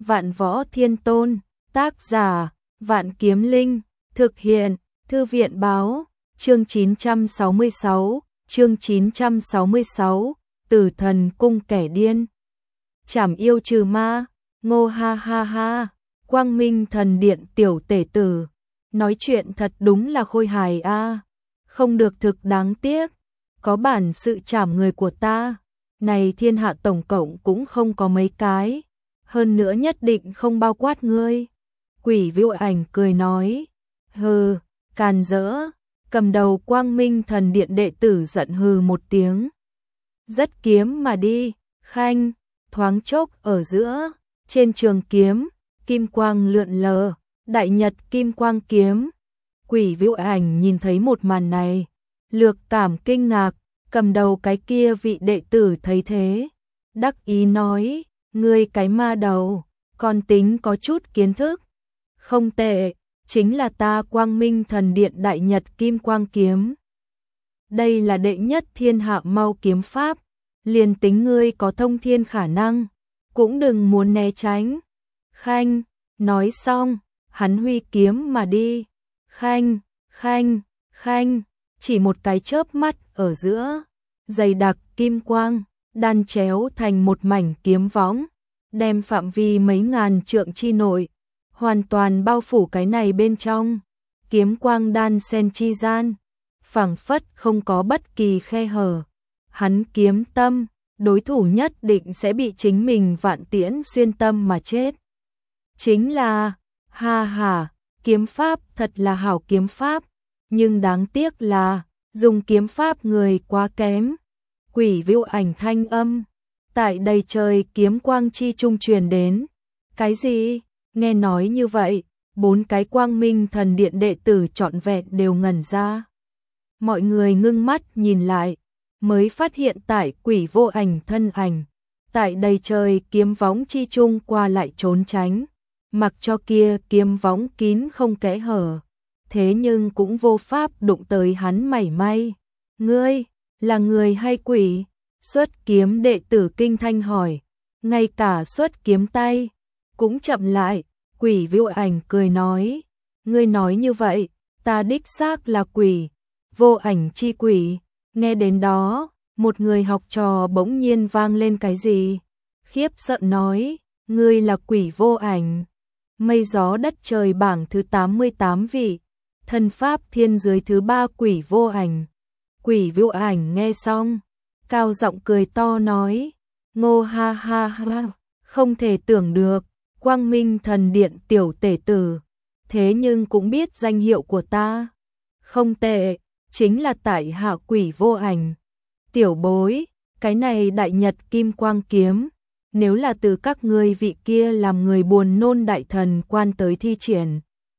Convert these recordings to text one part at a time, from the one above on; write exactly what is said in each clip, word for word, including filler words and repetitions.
Vạn Võ Thiên Tôn, tác giả, Vạn Kiếm Linh, thực hiện, Thư viện báo, chương chín trăm sáu mươi sáu, chương chín trăm sáu mươi sáu, Tử Thần Cung kẻ điên. Trảm yêu trừ ma, ngô ha ha ha, Quang Minh Thần Điện tiểu tể tử, nói chuyện thật đúng là khôi hài a, không được thực đáng tiếc, có bản sự trảm người của ta, này thiên hạ tổng cộng cũng không có mấy cái, hơn nữa nhất định không bao quát ngươi. Quỷ Viu Ảnh cười nói, hừ, càn rỡ, cầm đầu Quang Minh Thần Điện đệ tử giận hừ một tiếng. Rất kiếm mà đi, khanh, thoáng chốc ở giữa, trên trường kiếm, kim quang lượn lờ, đại nhật kim quang kiếm. Quỷ Viu Ảnh nhìn thấy một màn này, lược cảm kinh ngạc, cầm đầu cái kia vị đệ tử thấy thế, đắc ý nói, ngươi cái ma đầu, còn tính có chút kiến thức. Không tệ, chính là ta Quang Minh Thần Điện đại nhật kim quang kiếm. Đây là đệ nhất thiên hạ mau kiếm pháp, liền tính ngươi có thông thiên khả năng, cũng đừng muốn né tránh. Khanh, nói xong, hắn huy kiếm mà đi. Khanh, khanh, khanh, chỉ một cái chớp mắt ở giữa, dày đặc kim quang, đan chéo thành một mảnh kiếm võng, đem phạm vi mấy ngàn trượng chi nội, hoàn toàn bao phủ cái này bên trong. Kiếm quang đan sen chi gian, phảng phất không có bất kỳ khe hở. Hắn kiếm tâm, đối thủ nhất định sẽ bị chính mình vạn tiễn xuyên tâm mà chết. Chính là, ha ha, kiếm pháp thật là hảo kiếm pháp, nhưng đáng tiếc là, dùng kiếm pháp người quá kém. Quỷ Viu Ảnh thanh âm, tại đầy trời kiếm quang chi trung truyền đến. Cái gì? Nghe nói như vậy, bốn cái Quang Minh Thần Điện đệ tử trọn vẹn đều ngẩn ra. Mọi người ngưng mắt nhìn lại, mới phát hiện tại Quỷ Vô Ảnh thân ảnh, tại đầy trời kiếm võng chi trung qua lại trốn tránh, mặc cho kia kiếm võng kín không kẽ hở, thế nhưng cũng vô pháp đụng tới hắn mảy may. Ngươi, là người hay quỷ? Xuất kiếm đệ tử kinh thanh hỏi, ngay cả xuất kiếm tay, cũng chậm lại. Quỷ Viu Ảnh cười nói, ngươi nói như vậy, ta đích xác là quỷ, vô ảnh chi quỷ. Nghe đến đó, một người học trò bỗng nhiên vang lên cái gì, khiếp sợ nói, ngươi là Quỷ Vô Ảnh, mây gió đất trời bảng thứ tám mươi tám vị, thân pháp thiên giới thứ ba Quỷ Vô Ảnh. Quỷ Viu Ảnh nghe xong, cao giọng cười to nói, ngô ha ha ha, không thể tưởng được, Quang Minh Thần Điện tiểu tể tử, thế nhưng cũng biết danh hiệu của ta. Không tệ, chính là tại hạ Quỷ Vô Ảnh. Tiểu bối, cái này đại nhật kim quang kiếm, nếu là từ các ngươi vị kia làm người buồn nôn đại thần quan tới thi triển,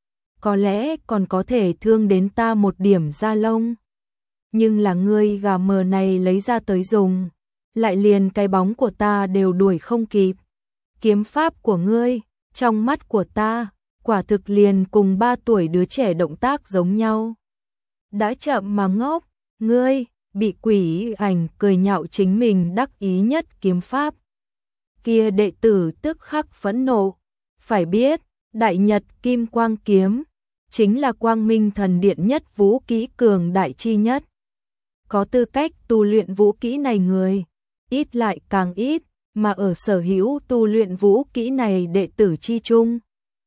có lẽ còn có thể thương đến ta một điểm da lông. Nhưng là ngươi gà mờ này lấy ra tới dùng, lại liền cái bóng của ta đều đuổi không kịp. Kiếm pháp của ngươi, trong mắt của ta, quả thực liền cùng ba tuổi đứa trẻ động tác giống nhau. Đã chậm mà ngốc, ngươi, bị Quỷ Ảnh cười nhạo chính mình đắc ý nhất kiếm pháp. Kia đệ tử tức khắc phẫn nộ, phải biết, đại nhật kim quang kiếm, chính là Quang Minh Thần Điện nhất vũ kỹ cường đại chi nhất. Có tư cách tu luyện vũ kỹ này người, ít lại càng ít, mà ở sở hữu tu luyện vũ kỹ này đệ tử chi chung,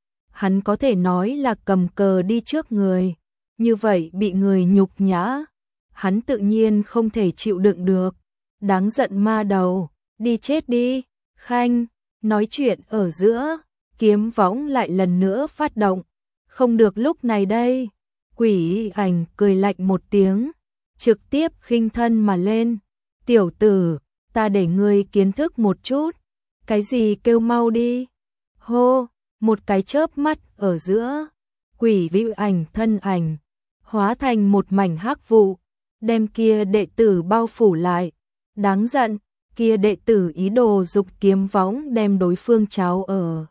hắn có thể nói là cầm cờ đi trước người, như vậy bị người nhục nhã, hắn tự nhiên không thể chịu đựng được. Đáng giận ma đầu, đi chết đi. Khanh, nói chuyện ở giữa, kiếm võng lại lần nữa phát động. Không được lúc này đây. Quỷ Ảnh cười lạnh một tiếng, trực tiếp khinh thân mà lên. Tiểu tử, ta để ngươi kiến thức một chút. Cái gì kêu mau đi. Hô, một cái chớp mắt ở giữa, Quỷ Viu Ảnh thân ảnh hóa thành một mảnh hắc vụ, đem kia đệ tử bao phủ lại. Đáng giận, kia đệ tử ý đồ dục kiếm võng đem đối phương tráo ở.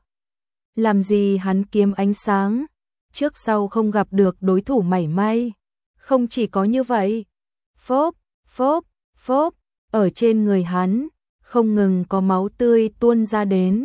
Làm gì hắn kiếm ánh sáng, trước sau không gặp được đối thủ mảy may. Không chỉ có như vậy, phốp, phốp, phốp, ở trên người hắn, không ngừng có máu tươi tuôn ra đến.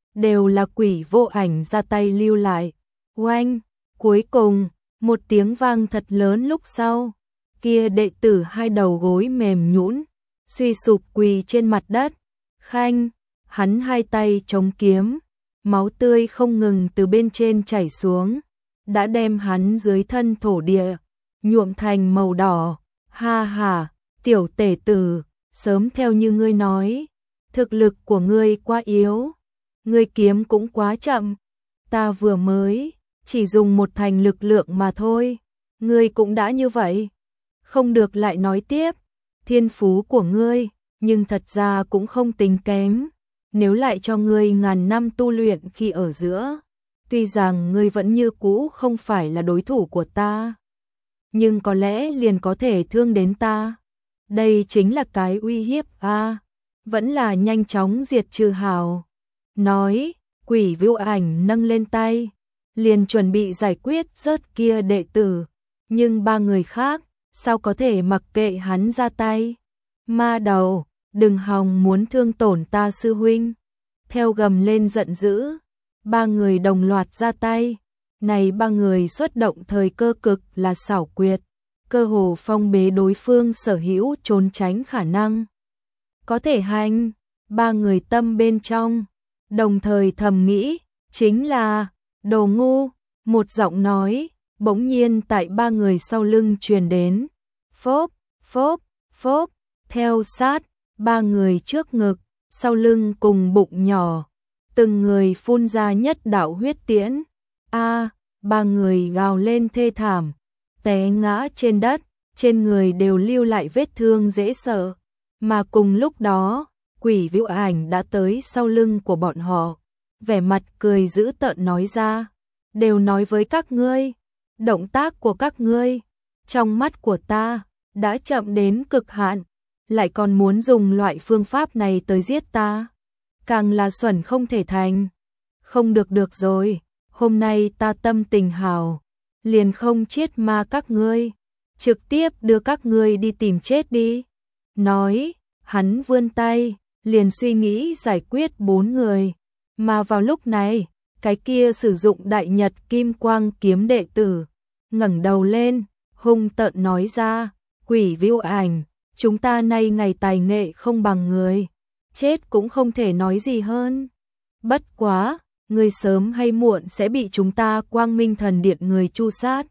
đều là Quỷ Vô Ảnh ra tay lưu lại. Oanh, cuối cùng, một tiếng vang thật lớn lúc sau, kia đệ tử hai đầu gối mềm nhũn, suy sụp quỳ trên mặt đất. Khanh, hắn hai tay chống kiếm, máu tươi không ngừng từ bên trên chảy xuống, đã đem hắn dưới thân thổ địa nhuộm thành màu đỏ. Ha ha, tiểu tể tử, sớm theo như ngươi nói, thực lực của ngươi quá yếu, ngươi kiếm cũng quá chậm, ta vừa mới chỉ dùng một thành lực lượng mà thôi, ngươi cũng đã như vậy. Không được lại nói tiếp, thiên phú của ngươi, nhưng thật ra cũng không tính kém, nếu lại cho ngươi ngàn năm tu luyện khi ở giữa, tuy rằng ngươi vẫn như cũ không phải là đối thủ của ta, nhưng có lẽ liền có thể thương đến ta. Đây chính là cái uy hiếp a, vẫn là nhanh chóng diệt trừ hào. Nói, Quỷ Vô Ảnh nâng lên tay, liền chuẩn bị giải quyết rớt kia đệ tử, nhưng ba người khác, sao có thể mặc kệ hắn ra tay. Ma đầu, đừng hòng muốn thương tổn ta sư huynh. Theo gầm lên giận dữ, ba người đồng loạt ra tay. Này ba người xuất động thời cơ cực là xảo quyệt, cơ hồ phong bế đối phương sở hữu trốn tránh khả năng. Có thể hành, ba người tâm bên trong, đồng thời thầm nghĩ, chính là, đồ ngu, một giọng nói, bỗng nhiên tại ba người sau lưng truyền đến. Phốp, phốp, phốp, theo sát, ba người trước ngực, sau lưng cùng bụng nhỏ, từng người phun ra nhất đạo huyết tiễn. A, ba người gào lên thê thảm, té ngã trên đất, trên người đều lưu lại vết thương dễ sợ, mà cùng lúc đó, Quỷ Vô Ảnh đã tới sau lưng của bọn họ, vẻ mặt cười dữ tợn nói ra, đều nói với các ngươi, động tác của các ngươi, trong mắt của ta, đã chậm đến cực hạn, lại còn muốn dùng loại phương pháp này tới giết ta, càng là xuẩn không thể thành. Không được được rồi, hôm nay ta tâm tình hào, liền không chiết ma các ngươi, trực tiếp đưa các ngươi đi tìm chết đi. Nói, hắn vươn tay, liền suy nghĩ giải quyết bốn người, mà vào lúc này, cái kia sử dụng đại nhật kim quang kiếm đệ tử, ngẩng đầu lên, hung tợn nói ra, Quỷ Vô Ảnh, chúng ta nay ngày tài nghệ không bằng người, chết cũng không thể nói gì hơn. Bất quá, người sớm hay muộn sẽ bị chúng ta Quang Minh Thần Điện người tru sát.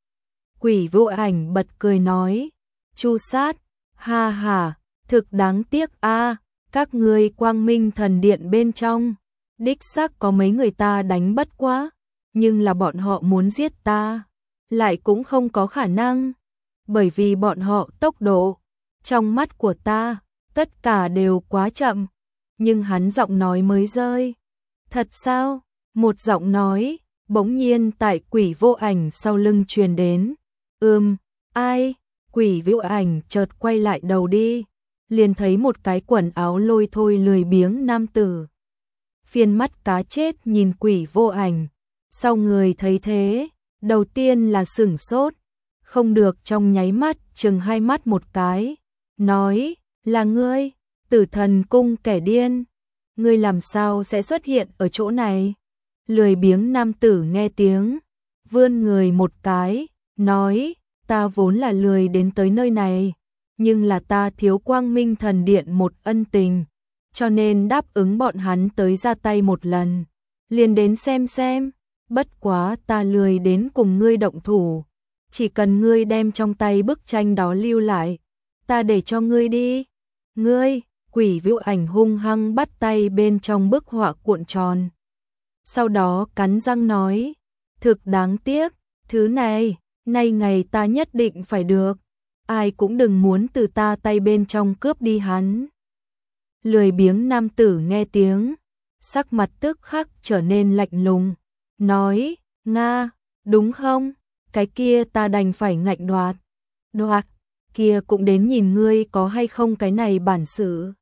Quỷ Vô Ảnh bật cười nói, tru sát, ha ha, thực đáng tiếc a, các ngươi Quang Minh Thần Điện bên trong, đích xác có mấy người ta đánh bất quá, nhưng là bọn họ muốn giết ta, lại cũng không có khả năng, bởi vì bọn họ tốc độ, trong mắt của ta, tất cả đều quá chậm. Nhưng hắn giọng nói mới rơi. Thật sao? Một giọng nói, bỗng nhiên tại Quỷ Vô Ảnh sau lưng truyền đến. Ừm, ai? Quỷ Vô Ảnh chợt quay lại đầu đi, liền thấy một cái quần áo lôi thôi lười biếng nam tử. Phiên mắt cá chết nhìn Quỷ Vô Ảnh, sau người thấy thế, đầu tiên là sửng sốt, không được trong nháy mắt chừng hai mắt một cái, nói, là ngươi, Tử Thần Cung kẻ điên, ngươi làm sao sẽ xuất hiện ở chỗ này? Lười biếng nam tử nghe tiếng, vươn người một cái, nói, ta vốn là lười đến tới nơi này, nhưng là ta thiếu Quang Minh Thần Điện một ân tình, cho nên đáp ứng bọn hắn tới ra tay một lần, liền đến xem xem, bất quá ta lười đến cùng ngươi động thủ, chỉ cần ngươi đem trong tay bức tranh đó lưu lại, ta để cho ngươi đi. Ngươi, Quỷ Vô Ảnh hung hăng bắt tay bên trong bức họa cuộn tròn. Sau đó cắn răng nói, thực đáng tiếc, thứ này, nay ngày ta nhất định phải được, ai cũng đừng muốn từ ta tay bên trong cướp đi hắn. Lười biếng nam tử nghe tiếng, sắc mặt tức khắc trở nên lạnh lùng, nói, Nga, đúng không? Cái kia ta đành phải ngạnh đoạt. Đoạt, kia cũng đến nhìn ngươi có hay không cái này bản sự.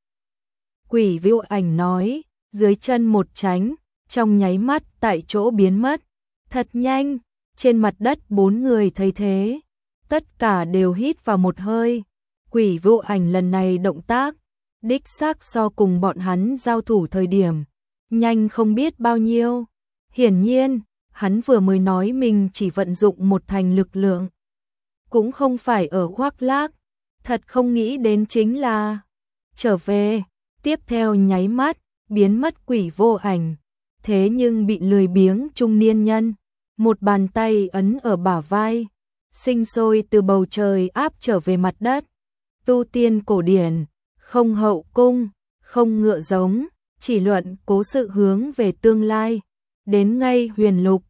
Quỷ Vô Ảnh nói, dưới chân một tránh, trong nháy mắt tại chỗ biến mất. Thật nhanh, trên mặt đất bốn người thấy thế, tất cả đều hít vào một hơi. Quỷ Vô Ảnh lần này động tác, đích xác so cùng bọn hắn giao thủ thời điểm, nhanh không biết bao nhiêu. Hiển nhiên, hắn vừa mới nói mình chỉ vận dụng một thành lực lượng. Cũng không phải ở khoác lác, thật không nghĩ đến chính là trở về, tiếp theo nháy mắt, biến mất quỷ vô ảnh. Thế nhưng bị lười biếng trung niên nhân, một bàn tay ấn ở bả vai, sinh sôi từ bầu trời áp trở về mặt đất. Tu tiên cổ điển, không hậu cung, không ngựa giống, chỉ luận cố sự hướng về tương lai. Đến ngay huyền lục,